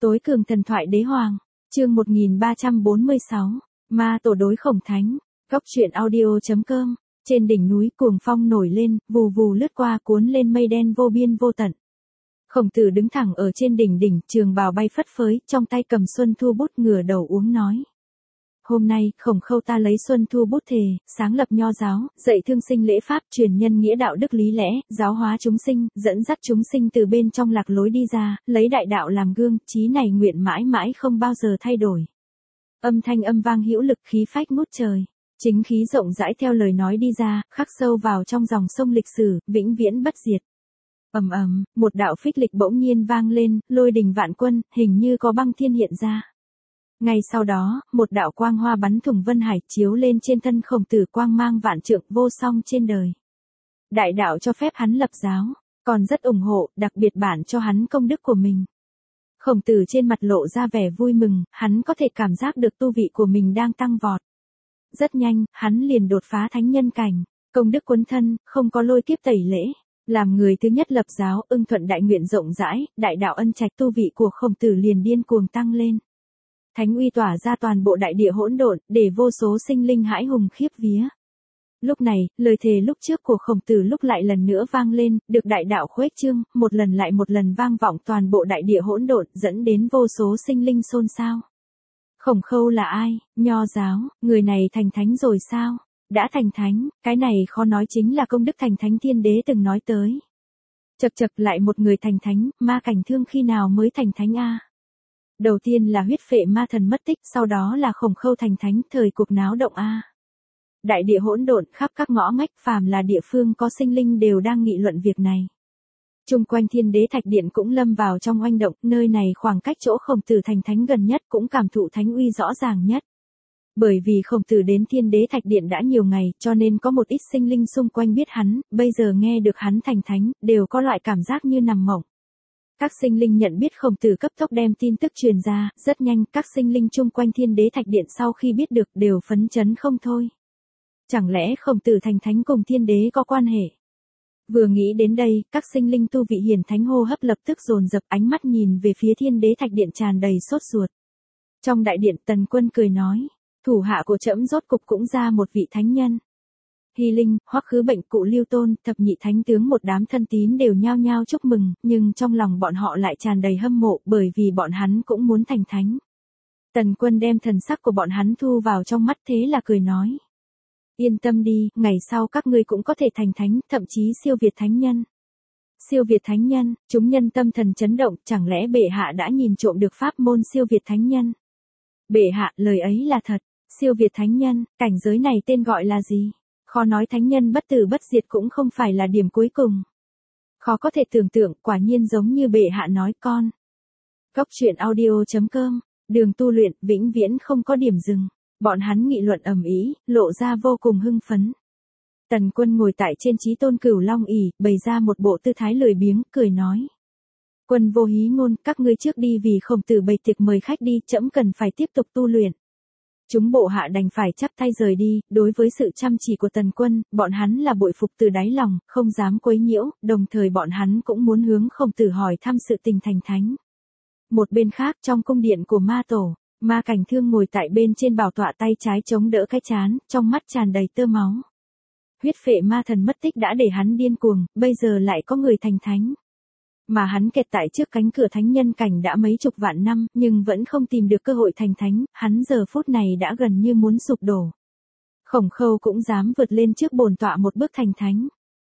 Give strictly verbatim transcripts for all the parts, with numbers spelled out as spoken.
Tối cường thần thoại đế hoàng, chương một nghìn ba trăm bốn mươi sáu, ma tổ đối khổng thánh, góc truyện audio.com, trên đỉnh núi cuồng phong nổi lên, vù vù lướt qua cuốn lên mây đen vô biên vô tận. Khổng Tử đứng thẳng ở trên đỉnh đỉnh, trường bào bay phất phới, trong tay cầm xuân thu bút ngửa đầu uống nói. Hôm nay, Khổng Khâu ta lấy xuân thu bút thề, sáng lập nho giáo, dạy thương sinh lễ pháp, truyền nhân nghĩa đạo đức lý lẽ, giáo hóa chúng sinh, dẫn dắt chúng sinh từ bên trong lạc lối đi ra, lấy đại đạo làm gương, chí này nguyện mãi mãi không bao giờ thay đổi. Âm thanh âm vang hữu lực, khí phách ngút trời, chính khí rộng rãi theo lời nói đi ra, khắc sâu vào trong dòng sông lịch sử, vĩnh viễn bất diệt. Ầm ầm, một đạo phích lịch bỗng nhiên vang lên, lôi đình vạn quân, hình như có băng thiên hiện ra. Ngay sau đó, một đạo quang hoa bắn thủng vân hải, chiếu lên trên thân Khổng Tử, quang mang vạn trượng vô song trên đời. Đại đạo cho phép hắn lập giáo, còn rất ủng hộ, đặc biệt bản cho hắn công đức của mình. Khổng Tử trên mặt lộ ra vẻ vui mừng, hắn có thể cảm giác được tu vị của mình đang tăng vọt. Rất nhanh, hắn liền đột phá thánh nhân cảnh, công đức cuốn thân, không có lôi kiếp tẩy lễ. Làm người thứ nhất lập giáo, ưng thuận đại nguyện rộng rãi, đại đạo ân trạch, tu vị của Khổng Tử liền điên cuồng tăng lên. Thánh uy tỏa ra toàn bộ đại địa hỗn độn, để vô số sinh linh hãi hùng khiếp vía. Lúc này, lời thề lúc trước của Khổng Tử lúc lại lần nữa vang lên, được đại đạo khuếch trương, một lần lại một lần vang vọng toàn bộ đại địa hỗn độn, dẫn đến vô số sinh linh xôn xao. Khổng Khâu là ai? Nho giáo, người này thành thánh rồi sao? Đã thành thánh, cái này khó nói chính là công đức thành thánh Thiên Đế từng nói tới. Chậc chậc, lại một người thành thánh, Ma Cảnh Thương khi nào mới thành thánh a? Đầu tiên là huyết phệ ma thần mất tích, sau đó là Khổng Khâu thành thánh, thời cuộc náo động a. Đại địa hỗn độn, khắp các ngõ ngách, phàm là địa phương có sinh linh đều đang nghị luận việc này. Chung quanh Thiên Đế Thạch Điện cũng lâm vào trong oanh động, nơi này khoảng cách chỗ Khổng Tử thành thánh gần nhất, cũng cảm thụ thánh uy rõ ràng nhất. Bởi vì Khổng Tử đến Thiên Đế Thạch Điện đã nhiều ngày, cho nên có một ít sinh linh xung quanh biết hắn, bây giờ nghe được hắn thành thánh, đều có loại cảm giác như nằm mộng. Các sinh linh nhận biết Khổng Tử cấp tốc đem tin tức truyền ra, rất nhanh, các sinh linh chung quanh Thiên Đế Thạch Điện sau khi biết được đều phấn chấn không thôi. Chẳng lẽ Khổng Tử thành thánh cùng Thiên Đế có quan hệ? Vừa nghĩ đến đây, các sinh linh tu vị hiển thánh hô hấp lập tức dồn dập, ánh mắt nhìn về phía Thiên Đế Thạch Điện tràn đầy sốt ruột. Trong đại điện, Tần Quân cười nói, thủ hạ của trẫm rốt cục cũng ra một vị thánh nhân. Hy Linh, Hoắc Khứ Bệnh, Cụ Lưu Tôn, thập nhị thánh tướng một đám thân tín đều nhao nhao chúc mừng, nhưng trong lòng bọn họ lại tràn đầy hâm mộ, bởi vì bọn hắn cũng muốn thành thánh. Tần Quân đem thần sắc của bọn hắn thu vào trong mắt, thế là cười nói. Yên tâm đi, ngày sau các ngươi cũng có thể thành thánh, thậm chí siêu việt thánh nhân. Siêu việt thánh nhân, chúng nhân tâm thần chấn động, chẳng lẽ bệ hạ đã nhìn trộm được pháp môn siêu việt thánh nhân? Bệ hạ, lời ấy là thật, siêu việt thánh nhân, cảnh giới này tên gọi là gì? Khó nói thánh nhân bất tử bất diệt cũng không phải là điểm cuối cùng. Khó có thể tưởng tượng, quả nhiên giống như bệ hạ nói con. Góc truyện audio.com, đường tu luyện, vĩnh viễn không có điểm dừng. Bọn hắn nghị luận ầm ĩ, lộ ra vô cùng hưng phấn. Tần Quân ngồi tại trên chí tôn cửu long ỷ, bày ra một bộ tư thái lười biếng, cười nói. Quân vô hí ngôn, các ngươi trước đi, vì Khổng Tử bày tiệc mời khách đi, trẫm cần phải tiếp tục tu luyện. Chúng bộ hạ đành phải chắp tay rời đi, đối với sự chăm chỉ của Tần Quân, bọn hắn là bội phục từ đáy lòng, không dám quấy nhiễu, đồng thời bọn hắn cũng muốn hướng Khổng Tử hỏi thăm sự tình thành thánh. Một bên khác, trong cung điện của ma tổ, Ma Cảnh Thương ngồi tại bên trên bảo tọa, tay trái chống đỡ cái trán, trong mắt tràn đầy tơ máu. Huyết phệ ma thần mất tích đã để hắn điên cuồng, bây giờ lại có người thành thánh. Mà hắn kẹt tại trước cánh cửa thánh nhân cảnh đã mấy chục vạn năm, nhưng vẫn không tìm được cơ hội thành thánh, hắn giờ phút này đã gần như muốn sụp đổ. Khổng Khâu cũng dám vượt lên trước bổn tọa một bước thành thánh.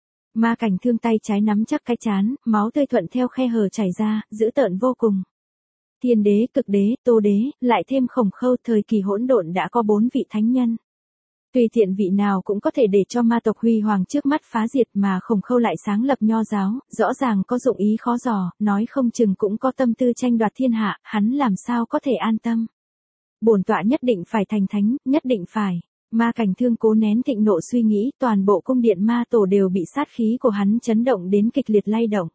Ma Cảnh Thương tay trái nắm chắc cái trán, máu tươi thuận theo khe hở chảy ra, dữ tợn vô cùng. Thiên Đế, Cực Đế, Tô Đế, lại thêm Khổng Khâu, thời kỳ hỗn độn đã có bốn vị thánh nhân. Tùy tiện vị nào cũng có thể để cho ma tộc huy hoàng trước mắt phá diệt, mà Khổng Khâu lại sáng lập nho giáo, rõ ràng có dụng ý khó dò, nói không chừng cũng có tâm tư tranh đoạt thiên hạ, hắn làm sao có thể an tâm. Bổn tọa nhất định phải thành thánh, nhất định phải. Ma Cảnh Thương cố nén thịnh nộ suy nghĩ, toàn bộ cung điện ma tổ đều bị sát khí của hắn chấn động đến kịch liệt lay động.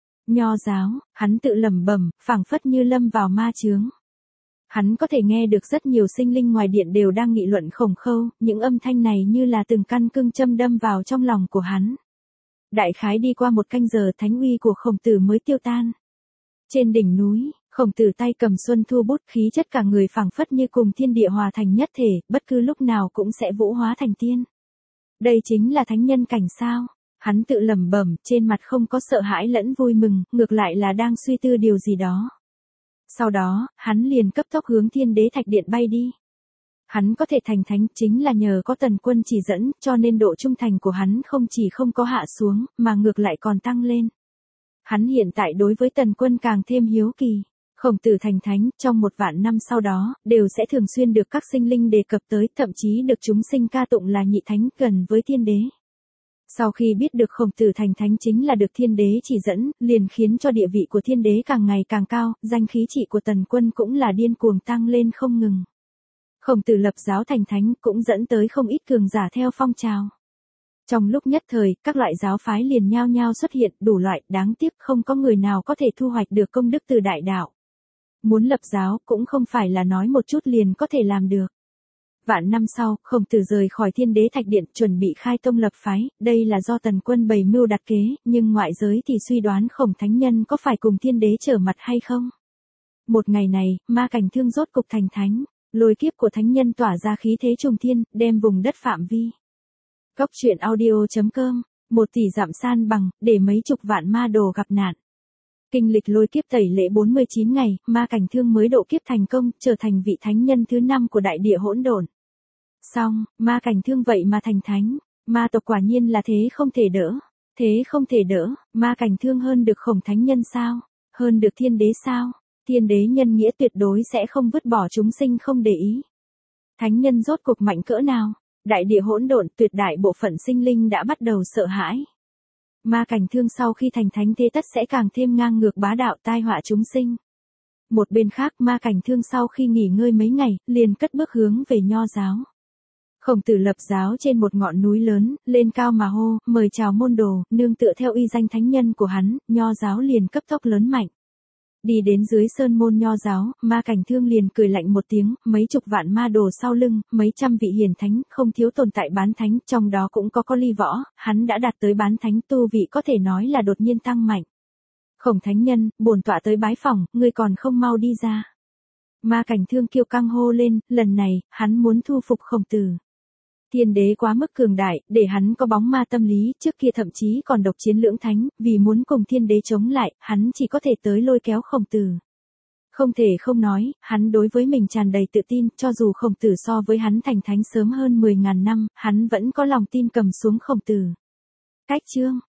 Nho giáo, hắn tự lẩm bẩm, phảng phất như lâm vào ma chướng. Hắn có thể nghe được rất nhiều sinh linh ngoài điện đều đang nghị luận Khổng Khâu, những âm thanh này như là từng căn cương châm đâm vào trong lòng của hắn. Đại khái đi qua một canh giờ, thánh uy của Khổng Tử mới tiêu tan. Trên đỉnh núi, Khổng Tử tay cầm xuân thu bút, khí chất cả người phảng phất như cùng thiên địa hòa thành nhất thể, bất cứ lúc nào cũng sẽ vũ hóa thành tiên. Đây chính là thánh nhân cảnh sao? Hắn tự lẩm bẩm, trên mặt không có sợ hãi lẫn vui mừng, ngược lại là đang suy tư điều gì đó. Sau đó, hắn liền cấp tốc hướng Thiên Đế Thạch Điện bay đi. Hắn có thể thành thánh chính là nhờ có Tần Quân chỉ dẫn, cho nên độ trung thành của hắn không chỉ không có hạ xuống, mà ngược lại còn tăng lên. Hắn hiện tại đối với Tần Quân càng thêm hiếu kỳ. Khổng Tử thành thánh, trong một vạn năm sau đó, đều sẽ thường xuyên được các sinh linh đề cập tới, thậm chí được chúng sinh ca tụng là nhị thánh gần với Thiên Đế. Sau khi biết được Khổng Tử thành thánh chính là được Thiên Đế chỉ dẫn, liền khiến cho địa vị của Thiên Đế càng ngày càng cao, danh khí trị của Tần Quân cũng là điên cuồng tăng lên không ngừng. Khổng Tử lập giáo thành thánh cũng dẫn tới không ít cường giả theo phong trào. Trong lúc nhất thời, các loại giáo phái liền nhao nhao xuất hiện, đủ loại, đáng tiếc không có người nào có thể thu hoạch được công đức từ đại đạo. Muốn lập giáo cũng không phải là nói một chút liền có thể làm được. Vạn năm sau, Khổng Tử rời khỏi Thiên Đế Thạch Điện, chuẩn bị khai tông lập phái, đây là do Tần Quân bày mưu đặt kế, nhưng ngoại giới thì suy đoán Khổng Thánh Nhân có phải cùng Thiên Đế trở mặt hay không. Một ngày này, Ma Cảnh Thương rốt cục thành thánh, lôi kiếp của Thánh Nhân tỏa ra khí thế trùng thiên, đem vùng đất phạm vi. Góc truyện audio chấm com, một tỷ dặm san bằng, để mấy chục vạn ma đồ gặp nạn. Kinh lịch lôi kiếp tẩy lễ bốn mươi chín ngày, Ma Cảnh Thương mới độ kiếp thành công, trở thành vị thánh nhân thứ năm của đại địa hỗn độn. Xong, Ma Cảnh Thương vậy mà thành thánh, ma tộc quả nhiên là thế không thể đỡ, thế không thể đỡ, Ma Cảnh Thương hơn được Khổng Thánh Nhân sao, hơn được Thiên Đế sao, Thiên Đế nhân nghĩa tuyệt đối sẽ không vứt bỏ chúng sinh không để ý. Thánh nhân rốt cuộc mạnh cỡ nào, đại địa hỗn độn tuyệt đại bộ phận sinh linh đã bắt đầu sợ hãi. Ma Cảnh Thương sau khi thành thánh thế tất sẽ càng thêm ngang ngược bá đạo tai họa chúng sinh. Một bên khác Ma Cảnh Thương sau khi nghỉ ngơi mấy ngày, liền cất bước hướng về Nho giáo. Khổng Tử lập giáo trên một ngọn núi lớn, lên cao mà hô, mời chào môn đồ, nương tựa theo uy danh thánh nhân của hắn, Nho giáo liền cấp tốc lớn mạnh. Đi đến dưới sơn môn Nho giáo, Ma Cảnh Thương liền cười lạnh một tiếng, mấy chục vạn ma đồ sau lưng, mấy trăm vị hiền thánh, không thiếu tồn tại bán thánh, trong đó cũng có có ly võ, hắn đã đạt tới bán thánh, tu vị có thể nói là đột nhiên tăng mạnh. Khổng Thánh Nhân, bổn tọa tới bái phỏng, ngươi còn không mau đi ra. Ma Cảnh Thương kiêu căng hô lên, lần này, hắn muốn thu phục Khổng Tử. Thiên Đế quá mức cường đại, để hắn có bóng ma tâm lý, trước kia thậm chí còn độc chiến lưỡng thánh, vì muốn cùng Thiên Đế chống lại, hắn chỉ có thể tới lôi kéo Khổng Tử. Không thể không nói, hắn đối với mình tràn đầy tự tin, cho dù Khổng Tử so với hắn thành thánh sớm hơn mười ngàn năm, hắn vẫn có lòng tin cầm xuống Khổng Tử. Cách chương